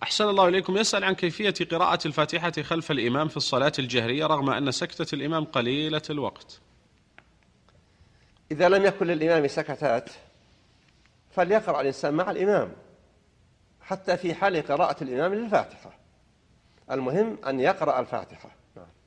أحسن الله إليكم، يسأل عن كيفية قراءة الفاتحة خلف الإمام في الصلاة الجهرية رغم أن سكتة الإمام قليلة الوقت. إذا لم يكن للإمام سكتات فليقرأ الإنسان مع الإمام حتى في حال قراءة الإمام للفاتحة، المهم أن يقرأ الفاتحة.